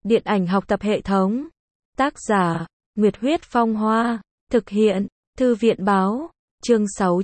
Điện ảnh học tập hệ thống. Tác giả, Nguyệt Huyết Phong Hoa. Thực hiện, Thư viện báo. Chương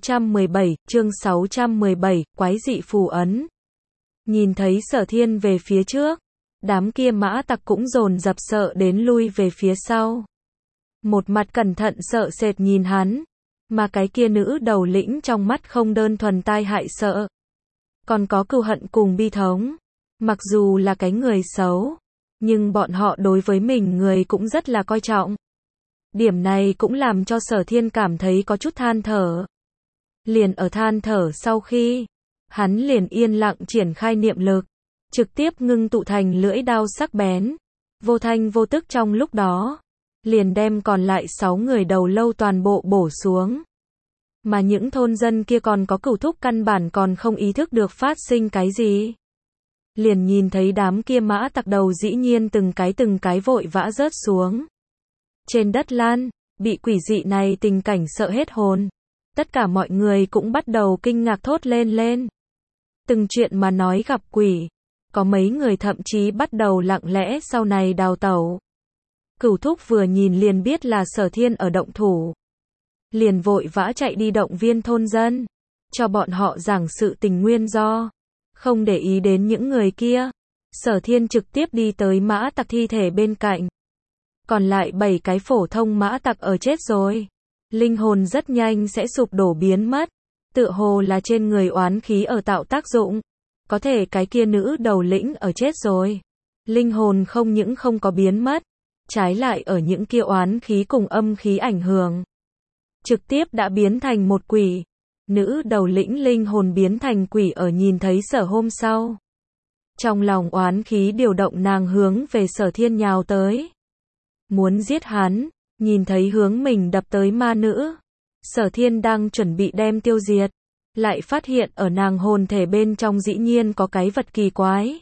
617, Quái dị phù ấn. Nhìn thấy Sở Thiên về phía trước, đám kia mã tặc cũng dồn dập sợ đến lui về phía sau. Một mặt cẩn thận sợ sệt nhìn hắn, mà cái kia nữ đầu lĩnh trong mắt không đơn thuần tai hại sợ, còn có cừu hận cùng bi thống. Mặc dù là cái người xấu, nhưng bọn họ đối với mình người cũng rất là coi trọng. Điểm này cũng làm cho Sở Thiên cảm thấy có chút than thở. Liền ở than thở sau khi, hắn liền yên lặng triển khai niệm lực, trực tiếp ngưng tụ thành lưỡi đao sắc bén, vô thanh vô tức trong lúc đó, liền đem còn lại 6 người đầu lâu toàn bộ bổ xuống. Mà những thôn dân kia còn có cửu thúc căn bản còn không ý thức được phát sinh cái gì. Liền nhìn thấy đám kia mã tặc đầu dĩ nhiên từng cái vội vã rớt xuống trên đất lan, bị quỷ dị này tình cảnh sợ hết hồn. Tất cả mọi người cũng bắt đầu kinh ngạc thốt lên. Từng chuyện mà nói gặp quỷ, có mấy người thậm chí bắt đầu lặng lẽ sau này đào tẩu. Cửu thúc vừa nhìn liền biết là Sở Thiên ở động thủ, liền vội vã chạy đi động viên thôn dân, cho bọn họ giảng sự tình nguyên do. Không để ý đến những người kia, Sở Thiên trực tiếp đi tới mã tặc thi thể bên cạnh. Còn lại 7 cái phổ thông mã tặc ở chết rồi, linh hồn rất nhanh sẽ sụp đổ biến mất, tựa hồ là trên người oán khí ở tạo tác dụng. Có thể cái kia nữ đầu lĩnh ở chết rồi, linh hồn không những không có biến mất, trái lại ở những kia oán khí cùng âm khí ảnh hưởng, trực tiếp đã biến thành một quỷ. Nữ đầu lĩnh linh hồn biến thành quỷ ở nhìn thấy Sở hôm sau, trong lòng oán khí điều động, nàng hướng về Sở Thiên nhào tới, muốn giết hắn. Nhìn thấy hướng mình đập tới ma nữ, Sở Thiên đang chuẩn bị đem tiêu diệt, lại phát hiện ở nàng hồn thể bên trong dĩ nhiên có cái vật kỳ quái.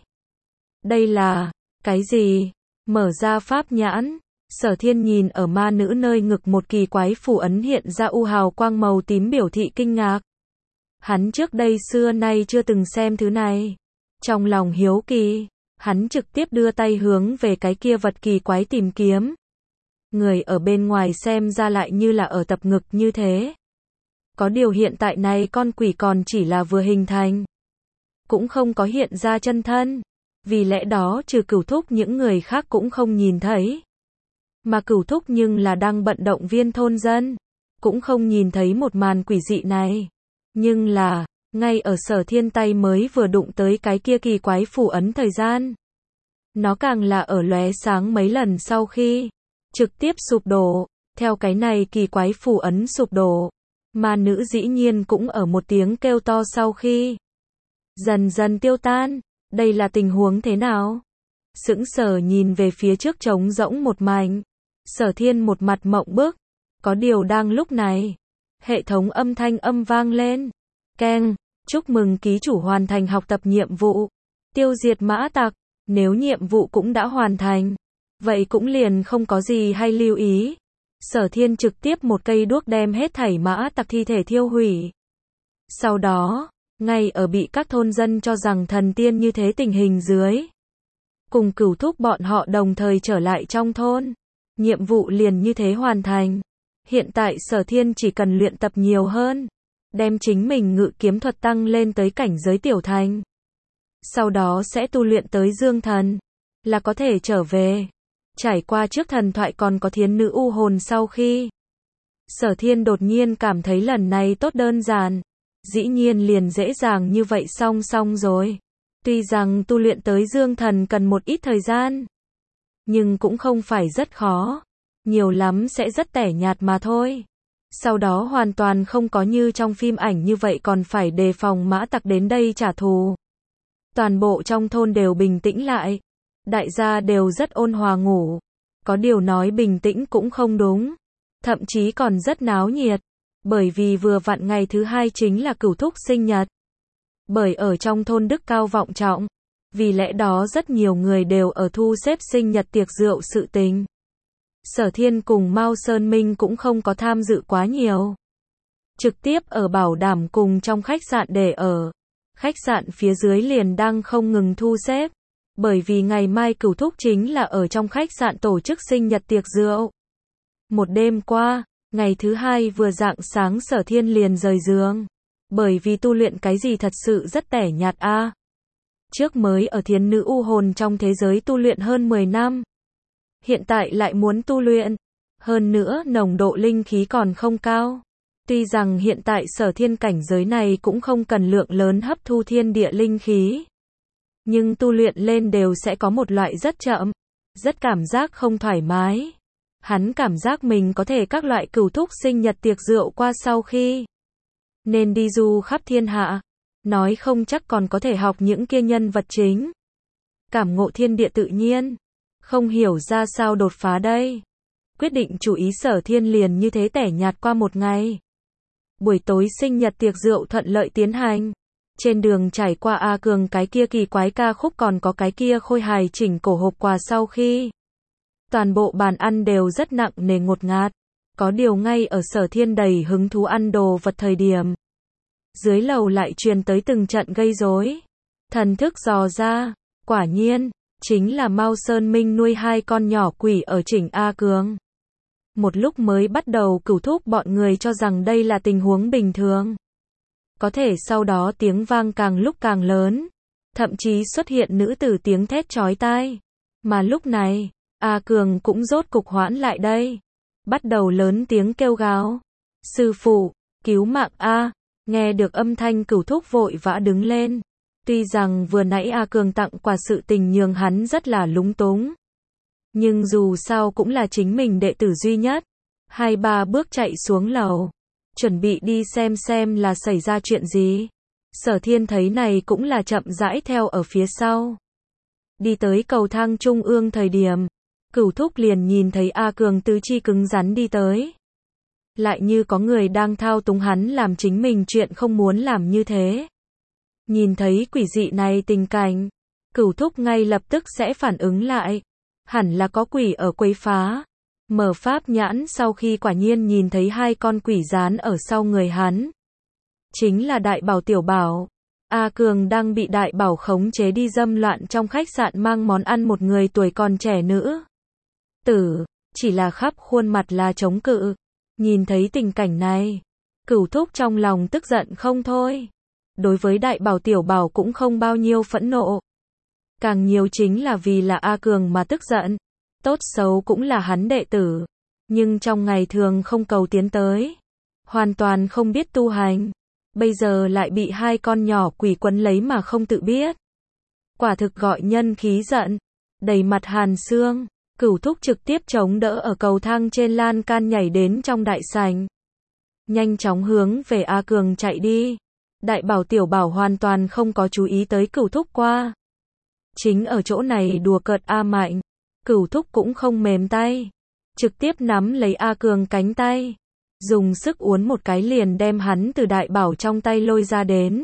Đây là cái gì? Mở ra pháp nhãn, Sở Thiên nhìn ở ma nữ nơi ngực một kỳ quái phù ấn hiện ra u hào quang màu tím biểu thị kinh ngạc. Hắn trước đây xưa nay chưa từng xem thứ này. Trong lòng hiếu kỳ, hắn trực tiếp đưa tay hướng về cái kia vật kỳ quái tìm kiếm. Người ở bên ngoài xem ra lại như là ở tập ngực như thế. Có điều hiện tại này con quỷ còn chỉ là vừa hình thành, cũng không có hiện ra chân thân. Vì lẽ đó trừ Cửu thúc những người khác cũng không nhìn thấy. Mà Cửu thúc nhưng là đang bận động viên thôn dân, cũng không nhìn thấy một màn quỷ dị này. Nhưng là, ngay ở Sở Thiên tay mới vừa đụng tới cái kia kỳ quái phù ấn thời gian, nó càng là ở lóe sáng mấy lần sau khi trực tiếp sụp đổ. Theo cái này kỳ quái phù ấn sụp đổ, ma nữ dĩ nhiên cũng ở một tiếng kêu to sau khi dần dần tiêu tan. Đây là tình huống thế nào? Sững sờ nhìn về phía trước trống rỗng một mảnh, Sở Thiên một mặt mộng bức. Có điều đang lúc này, hệ thống âm thanh vang lên. Keng, chúc mừng ký chủ hoàn thành học tập nhiệm vụ, tiêu diệt mã tặc. Nếu nhiệm vụ cũng đã hoàn thành, vậy cũng liền không có gì hay lưu ý. Sở Thiên trực tiếp một cây đuốc đem hết thảy mã tặc thi thể thiêu hủy. Sau đó, ngay ở bị các thôn dân cho rằng thần tiên như thế tình hình dưới, cùng Cửu thúc bọn họ đồng thời trở lại trong thôn. Nhiệm vụ liền như thế hoàn thành. Hiện tại Sở Thiên chỉ cần luyện tập nhiều hơn, đem chính mình ngự kiếm thuật tăng lên tới cảnh giới tiểu thành. Sau đó sẽ tu luyện tới dương thần, là có thể trở về. Trải qua trước thần thoại còn có thiến nữ u hồn sau khi, Sở Thiên đột nhiên cảm thấy lần này tốt đơn giản. Dĩ nhiên liền dễ dàng như vậy xong rồi. Tuy rằng tu luyện tới dương thần cần một ít thời gian, nhưng cũng không phải rất khó. Nhiều lắm sẽ rất tẻ nhạt mà thôi. Sau đó hoàn toàn không có như trong phim ảnh như vậy còn phải đề phòng mã tặc đến đây trả thù. Toàn bộ trong thôn đều bình tĩnh lại. Đại gia đều rất ôn hòa ngủ. Có điều nói bình tĩnh cũng không đúng. Thậm chí còn rất náo nhiệt. Bởi vì vừa vặn ngày thứ 2 chính là Cửu thúc sinh nhật. Bởi ở trong thôn đức cao vọng trọng, vì lẽ đó rất nhiều người đều ở thu xếp sinh nhật tiệc rượu sự tình. Sở Thiên cùng Mao Sơn Minh cũng không có tham dự quá nhiều. Trực tiếp ở bảo đảm cùng trong khách sạn để ở. Khách sạn phía dưới liền đang không ngừng thu xếp. bởi vì ngày mai Cửu Thúc chính là ở trong khách sạn tổ chức sinh nhật tiệc rượu. Một đêm qua, ngày thứ hai vừa rạng sáng Sở Thiên liền rời giường. Bởi vì tu luyện cái gì thật sự rất tẻ nhạt a. Trước mới ở Thiền Nữ U Hồn trong thế giới tu luyện hơn 10 năm. Hiện tại lại muốn tu luyện. Hơn nữa nồng độ linh khí còn không cao. Tuy rằng hiện tại Sở Thiên cảnh giới này cũng không cần lượng lớn hấp thu thiên địa linh khí. Nhưng tu luyện lên đều sẽ có một loại rất chậm. Rất cảm giác không thoải mái. Hắn cảm giác mình có thể các loại Cửu Thúc sinh nhật tiệc rượu qua sau khi nên đi du khắp thiên hạ. Nói không chắc còn có thể học những kia nhân vật chính. Cảm ngộ thiên địa tự nhiên. Không hiểu ra sao đột phá đây. Quyết định chú ý Sở Thiên liền như thế tẻ nhạt qua một ngày. Buổi tối sinh nhật tiệc rượu thuận lợi tiến hành. Trên đường trải qua A Cường cái kia kỳ quái ca khúc còn có cái kia khôi hài chỉnh cổ hộp quà sau khi. Toàn bộ bàn ăn đều rất nặng nề ngột ngạt. Có điều ngay ở Sở Thiên đầy hứng thú ăn đồ vật thời điểm. Dưới lầu lại truyền tới từng trận gây rối. Thần thức dò ra, quả nhiên, chính là Mao Sơn Minh nuôi hai con nhỏ quỷ ở chỉnh A Cường. Một lúc mới bắt đầu Cửu Thúc bọn người cho rằng đây là tình huống bình thường. Có thể sau đó tiếng vang càng lúc càng lớn. Thậm chí xuất hiện nữ tử tiếng thét chói tai. Mà lúc này, A Cường cũng rốt cục hoãn lại đây. Bắt đầu lớn tiếng kêu gào. Sư phụ, cứu mạng A. Nghe được âm thanh Cửu Thúc vội vã đứng lên. Tuy rằng vừa nãy A Cường tặng quà sự tình nhường hắn rất là lúng túng. Nhưng dù sao cũng là chính mình đệ tử duy nhất. 2-3 bước chạy xuống lầu. Chuẩn bị đi xem là xảy ra chuyện gì. Sở Thiên thấy này cũng là chậm rãi theo ở phía sau. Đi tới cầu thang trung ương thời điểm. Cửu Thúc liền nhìn thấy A Cường tứ chi cứng rắn đi tới. Lại như có người đang thao túng hắn làm chính mình chuyện không muốn làm như thế. Nhìn thấy quỷ dị này tình cảnh. Cửu Thúc ngay lập tức sẽ phản ứng lại. Hẳn là có quỷ ở quấy phá. Mở pháp nhãn sau khi quả nhiên nhìn thấy hai con quỷ dán ở sau người hắn. Chính là Đại Bảo Tiểu Bảo. A Cường đang bị Đại Bảo khống chế đi dâm loạn trong khách sạn mang món ăn một người tuổi còn trẻ nữ tử, chỉ là khắp khuôn mặt là chống cự. Nhìn thấy tình cảnh này, Cửu Thúc trong lòng tức giận không thôi. Đối với Đại Bảo Tiểu Bảo cũng không bao nhiêu phẫn nộ. Càng nhiều chính là vì là A Cường mà tức giận. Tốt xấu cũng là hắn đệ tử. Nhưng trong ngày thường không cầu tiến tới. Hoàn toàn không biết tu hành. Bây giờ lại bị hai con nhỏ quỷ quấn lấy mà không tự biết. Quả thực gọi nhân khí giận. Đầy mặt hàn xương. Cửu Thúc trực tiếp chống đỡ ở cầu thang trên lan can nhảy đến trong đại sảnh. Nhanh chóng hướng về A Cường chạy đi. Đại Bảo Tiểu Bảo hoàn toàn không có chú ý tới Cửu Thúc qua. Chính ở chỗ này đùa cợt A Mạnh. Cửu Thúc cũng không mềm tay. Trực tiếp nắm lấy A Cường cánh tay. Dùng sức uốn một cái liền đem hắn từ Đại Bảo trong tay lôi ra đến.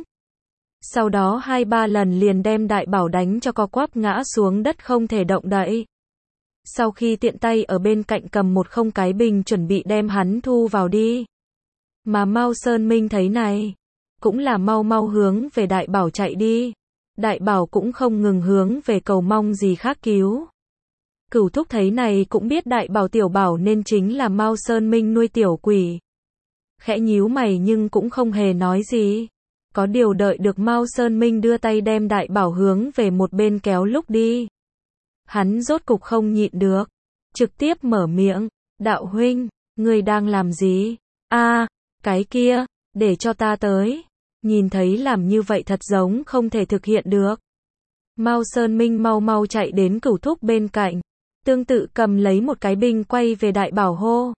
Sau đó 2-3 lần liền đem Đại Bảo đánh cho co quắp ngã xuống đất không thể động đậy. Sau khi tiện tay ở bên cạnh cầm một không cái bình chuẩn bị đem hắn thu vào đi. Mà Mao Sơn Minh thấy này. Cũng là mau mau hướng về Đại Bảo chạy đi. Đại Bảo cũng không ngừng hướng về cầu mong gì khác cứu. Cửu Thúc thấy này cũng biết Đại Bảo Tiểu Bảo nên chính là Mao Sơn Minh nuôi tiểu quỷ. Khẽ nhíu mày nhưng cũng không hề nói gì. Có điều đợi được Mao Sơn Minh đưa tay đem Đại Bảo hướng về một bên kéo lúc đi. Hắn rốt cục không nhịn được. Trực tiếp mở miệng. Đạo huynh, ngươi đang làm gì? Cái kia, để cho ta tới. Nhìn thấy làm như vậy thật giống không thể thực hiện được. Mao Sơn Minh mau mau chạy đến Cửu Thúc bên cạnh. Tương tự cầm lấy một cái bình quay về Đại Bảo hô.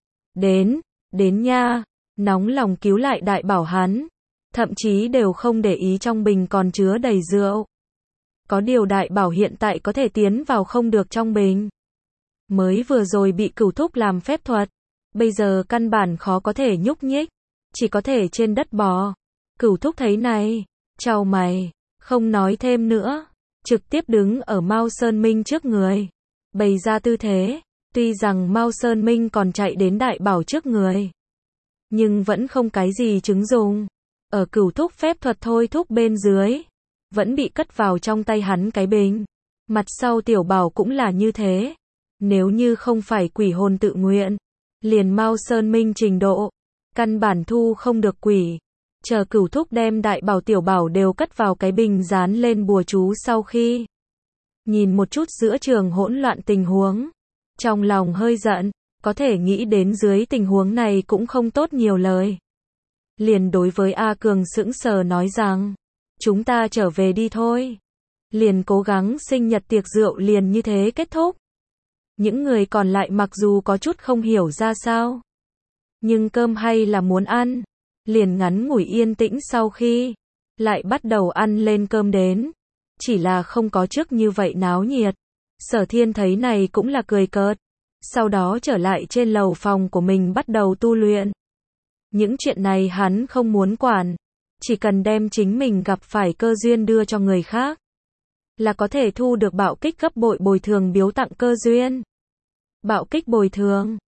Đến nha. Nóng lòng cứu lại Đại Bảo hắn. Thậm chí đều không để ý trong bình còn chứa đầy rượu. Có điều Đại Bảo hiện tại có thể tiến vào không được trong bình. Mới vừa rồi bị Cửu Thúc làm phép thuật. Bây giờ căn bản khó có thể nhúc nhích. Chỉ có thể trên đất bò. Cửu Thúc thấy này. Chau mày. Không nói thêm nữa. Trực tiếp đứng ở Mao Sơn Minh trước người. Bày ra tư thế. Tuy rằng Mao Sơn Minh còn chạy đến Đại Bảo trước người. Nhưng vẫn không cái gì chứng dùng. Ở Cửu Thúc phép thuật thôi thúc bên dưới. Vẫn bị cất vào trong tay hắn cái bình. Mặt sau tiểu bảo cũng là như thế. Nếu như không phải quỷ hồn tự nguyện, liền Mao Sơn Minh trình độ, căn bản thu không được quỷ. Chờ Cửu Thúc đem đại bảo tiểu bảo đều cất vào cái bình dán lên bùa chú sau khi nhìn một chút giữa trường hỗn loạn tình huống, trong lòng hơi giận, có thể nghĩ đến dưới tình huống này cũng không tốt nhiều lời. Liền đối với A Cường sững sờ nói rằng, chúng ta trở về đi thôi. Liền cố gắng sinh nhật tiệc rượu liền như thế kết thúc. Những người còn lại mặc dù có chút không hiểu ra sao, nhưng cơm hay là muốn ăn. Liền ngắn ngủi yên tĩnh sau khi lại bắt đầu ăn lên cơm đến. Chỉ là không có trước như vậy náo nhiệt. Sở Thiên thấy này cũng là cười cợt. Sau đó trở lại trên lầu phòng của mình bắt đầu tu luyện. Những chuyện này hắn không muốn quản. Chỉ cần đem chính mình gặp phải cơ duyên đưa cho người khác, là có thể thu được bạo kích gấp bội bồi thường biếu tặng cơ duyên. Bạo kích bồi thường